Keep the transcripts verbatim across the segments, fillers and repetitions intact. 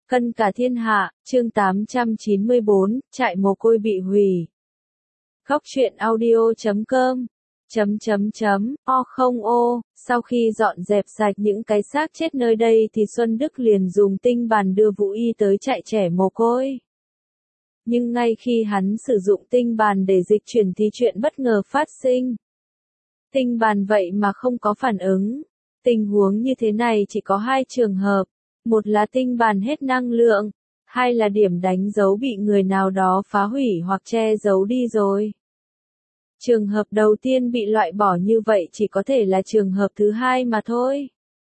Cân cả thiên hạ, chương tám trăm chín mươi bốn, trại mồ côi bị hủy. Góc truyện audio chấm com chấm chấm chấm o không ô. Sau khi dọn dẹp sạch những cái xác chết nơi đây thì Xuân Đức liền dùng tinh bàn đưa Vũ Y tới trại trẻ mồ côi. Nhưng ngay khi hắn sử dụng tinh bàn để dịch chuyển thì chuyện bất ngờ phát sinh. Tinh bàn vậy mà không có phản ứng. Tình huống như thế này chỉ có hai trường hợp. Một là tinh bàn hết năng lượng, hai là điểm đánh dấu bị người nào đó phá hủy hoặc che giấu đi rồi. Trường hợp đầu tiên bị loại bỏ như vậy chỉ có thể là trường hợp thứ hai mà thôi.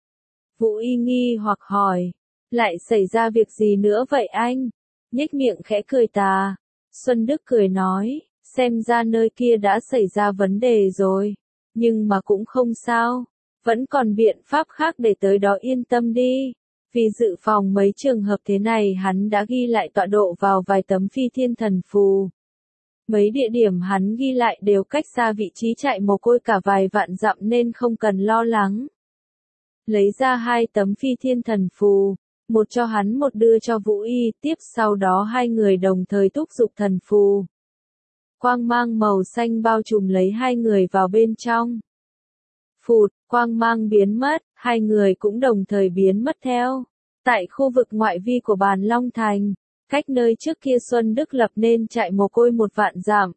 Vũ Y nghi hoặc hỏi, lại xảy ra việc gì nữa vậy anh? Nhếch miệng khẽ cười tà. Xuân Đức cười nói, xem ra nơi kia đã xảy ra vấn đề rồi, nhưng mà cũng không sao, vẫn còn biện pháp khác để tới đó yên tâm đi. Vì dự phòng mấy trường hợp thế này hắn đã ghi lại tọa độ vào vài tấm phi thiên thần phù. Mấy địa điểm hắn ghi lại đều cách xa vị trí trại mồ côi cả vài vạn dặm nên không cần lo lắng. Lấy ra hai tấm phi thiên thần phù, một cho hắn một đưa cho Vũ Y, tiếp sau đó hai người đồng thời thúc giục thần phù. Quang mang màu xanh bao trùm lấy hai người vào bên trong. Phụt, quang mang biến mất, hai người cũng đồng thời biến mất theo. Tại khu vực ngoại vi của Bàn Long Thành, cách nơi trước kia Xuân Đức lập nên trại mồ côi một vạn dặm.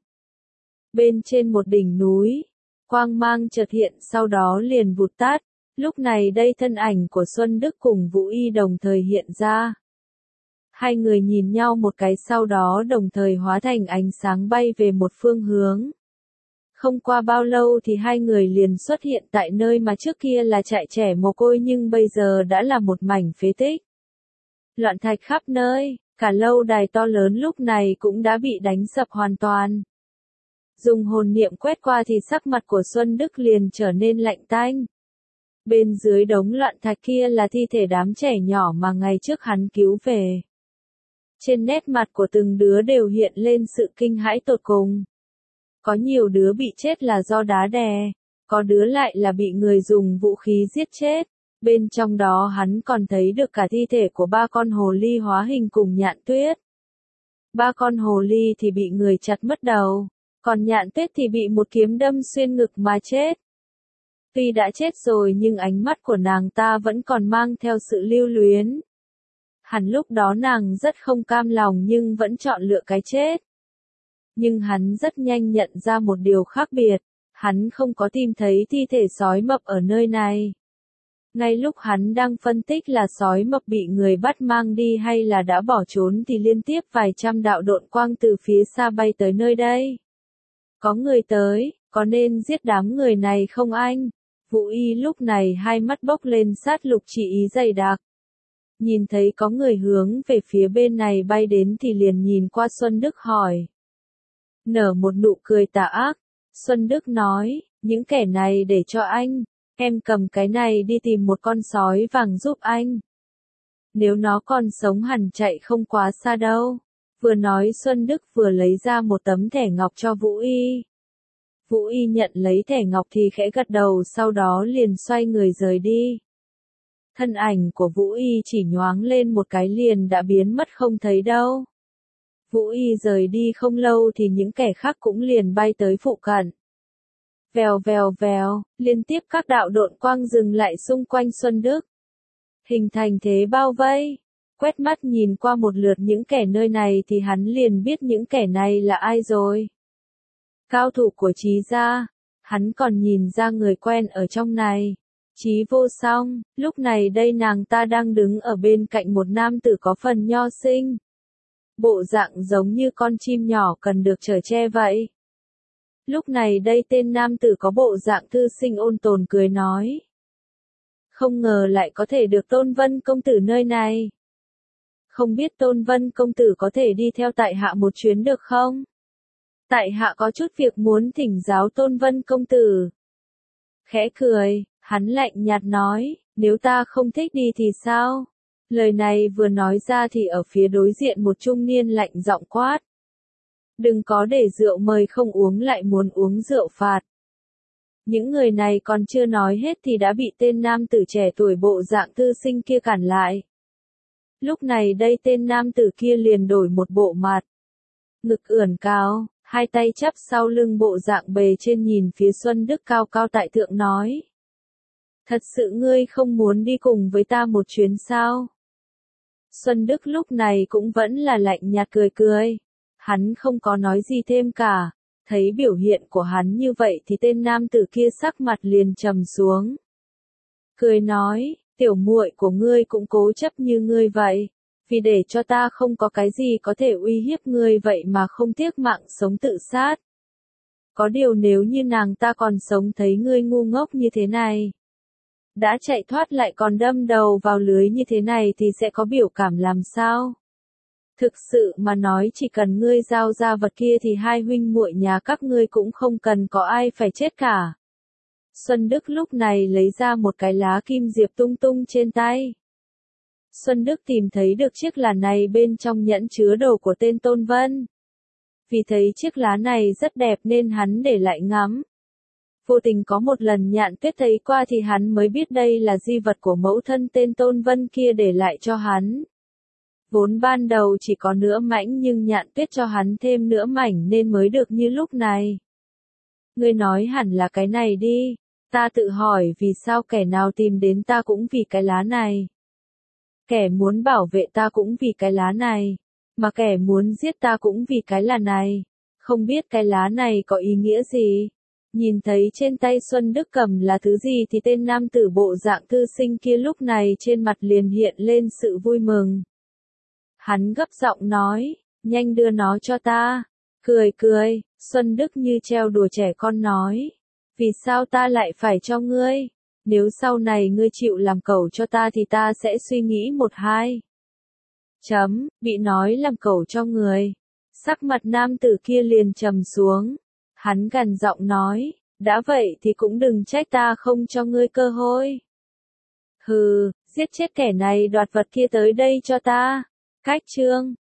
Bên trên một đỉnh núi, quang mang chợt hiện sau đó liền vụt tắt. Lúc này đây thân ảnh của Xuân Đức cùng Vũ Y đồng thời hiện ra. Hai người nhìn nhau một cái sau đó đồng thời hóa thành ánh sáng bay về một phương hướng. Không qua bao lâu thì hai người liền xuất hiện tại nơi mà trước kia là trại trẻ mồ côi nhưng bây giờ đã là một mảnh phế tích. Loạn thạch khắp nơi, cả lâu đài to lớn lúc này cũng đã bị đánh sập hoàn toàn. Dùng hồn niệm quét qua thì sắc mặt của Xuân Đức liền trở nên lạnh tanh. Bên dưới đống loạn thạch kia là thi thể đám trẻ nhỏ mà ngày trước hắn cứu về. Trên nét mặt của từng đứa đều hiện lên sự kinh hãi tột cùng. Có nhiều đứa bị chết là do đá đè, có đứa lại là bị người dùng vũ khí giết chết. Bên trong đó hắn còn thấy được cả thi thể của ba con hồ ly hóa hình cùng Nhạn Tuyết. Ba con hồ ly thì bị người chặt mất đầu, còn Nhạn Tuyết thì bị một kiếm đâm xuyên ngực mà chết. Tuy đã chết rồi nhưng ánh mắt của nàng ta vẫn còn mang theo sự lưu luyến. Hẳn lúc đó nàng rất không cam lòng nhưng vẫn chọn lựa cái chết. Nhưng hắn rất nhanh nhận ra một điều khác biệt, hắn không có tìm thấy thi thể sói mập ở nơi này. Ngay lúc hắn đang phân tích là sói mập bị người bắt mang đi hay là đã bỏ trốn thì liên tiếp vài trăm đạo độn quang từ phía xa bay tới nơi đây. Có người tới, có nên giết đám người này không anh? Vũ Y lúc này hai mắt bốc lên sát lục chỉ ý dày đặc. Nhìn thấy có người hướng về phía bên này bay đến thì liền nhìn qua Xuân Đức hỏi. Nở một nụ cười tà ác, Xuân Đức nói, những kẻ này để cho anh, em cầm cái này đi tìm một con sói vàng giúp anh. Nếu nó còn sống hẳn chạy không quá xa đâu. Vừa nói Xuân Đức vừa lấy ra một tấm thẻ ngọc cho Vũ Y. Vũ Y nhận lấy thẻ ngọc thì khẽ gật đầu sau đó liền xoay người rời đi. Thân ảnh của Vũ Y chỉ nhoáng lên một cái liền đã biến mất không thấy đâu. Vũ Y rời đi không lâu thì những kẻ khác cũng liền bay tới phụ cận. Vèo vèo vèo, liên tiếp các đạo độn quang dừng lại xung quanh Xuân Đức. Hình thành thế bao vây. Quét mắt nhìn qua một lượt những kẻ nơi này thì hắn liền biết những kẻ này là ai rồi. Cao thủ của Trí gia, hắn còn nhìn ra người quen ở trong này. Trí Vô Song, lúc này đây nàng ta đang đứng ở bên cạnh một nam tử có phần nho sinh. Bộ dạng giống như con chim nhỏ cần được chở che vậy. Lúc này đây tên nam tử có bộ dạng thư sinh ôn tồn cười nói. Không ngờ lại có thể được Tôn Vân công tử nơi này. Không biết Tôn Vân công tử có thể đi theo tại hạ một chuyến được không? Tại hạ có chút việc muốn thỉnh giáo Tôn Vân công tử. Khẽ cười, hắn lạnh nhạt nói, nếu ta không thích đi thì sao? Lời này vừa nói ra thì ở phía đối diện một trung niên lạnh giọng quát. Đừng có để rượu mời không uống lại muốn uống rượu phạt. Những người này còn chưa nói hết thì đã bị tên nam tử trẻ tuổi bộ dạng thư sinh kia cản lại. Lúc này đây tên nam tử kia liền đổi một bộ mặt. Ngực ưỡn cao, hai tay chắp sau lưng bộ dạng bề trên nhìn phía Xuân Đức cao cao tại thượng nói. Thật sự ngươi không muốn đi cùng với ta một chuyến sao? Xuân Đức lúc này cũng vẫn là lạnh nhạt cười cười. Hắn không có nói gì thêm cả. Thấy biểu hiện của hắn như vậy thì tên nam tử kia sắc mặt liền trầm xuống. Cười nói, tiểu muội của ngươi cũng cố chấp như ngươi vậy. Vì để cho ta không có cái gì có thể uy hiếp ngươi vậy mà không tiếc mạng sống tự sát. Có điều nếu như nàng ta còn sống thấy ngươi ngu ngốc như thế này. Đã chạy thoát lại còn đâm đầu vào lưới như thế này thì sẽ có biểu cảm làm sao? Thực sự mà nói chỉ cần ngươi giao ra vật kia thì hai huynh muội nhà các ngươi cũng không cần có ai phải chết cả. Xuân Đức lúc này lấy ra một cái lá kim diệp tung tung trên tay. Xuân Đức tìm thấy được chiếc lá này bên trong nhẫn chứa đồ của tên Tôn Vân. Vì thấy chiếc lá này rất đẹp nên hắn để lại ngắm. Vô tình có một lần Nhạn Tuyết thấy qua thì hắn mới biết đây là di vật của mẫu thân tên Tôn Vân kia để lại cho hắn. Vốn ban đầu chỉ có nửa mảnh nhưng Nhạn Tuyết cho hắn thêm nửa mảnh nên mới được như lúc này. Ngươi nói hẳn là cái này đi. Ta tự hỏi vì sao kẻ nào tìm đến ta cũng vì cái lá này. Kẻ muốn bảo vệ ta cũng vì cái lá này. Mà kẻ muốn giết ta cũng vì cái lá này. Không biết cái lá này có ý nghĩa gì. Nhìn thấy trên tay Xuân Đức cầm là thứ gì thì tên nam tử bộ dạng thư sinh kia lúc này trên mặt liền hiện lên sự vui mừng. Hắn gấp giọng nói, nhanh đưa nó cho ta. Cười cười, Xuân Đức như trêu đùa trẻ con nói. Vì sao ta lại phải cho ngươi? Nếu sau này ngươi chịu làm cẩu cho ta thì ta sẽ suy nghĩ một hai. Chấm, bị nói làm cẩu cho người. Sắc mặt nam tử kia liền trầm xuống. Hắn gằn giọng nói, đã vậy thì cũng đừng trách ta không cho ngươi cơ hội. Hừ, giết chết kẻ này đoạt vật kia tới đây cho ta. Cách chương.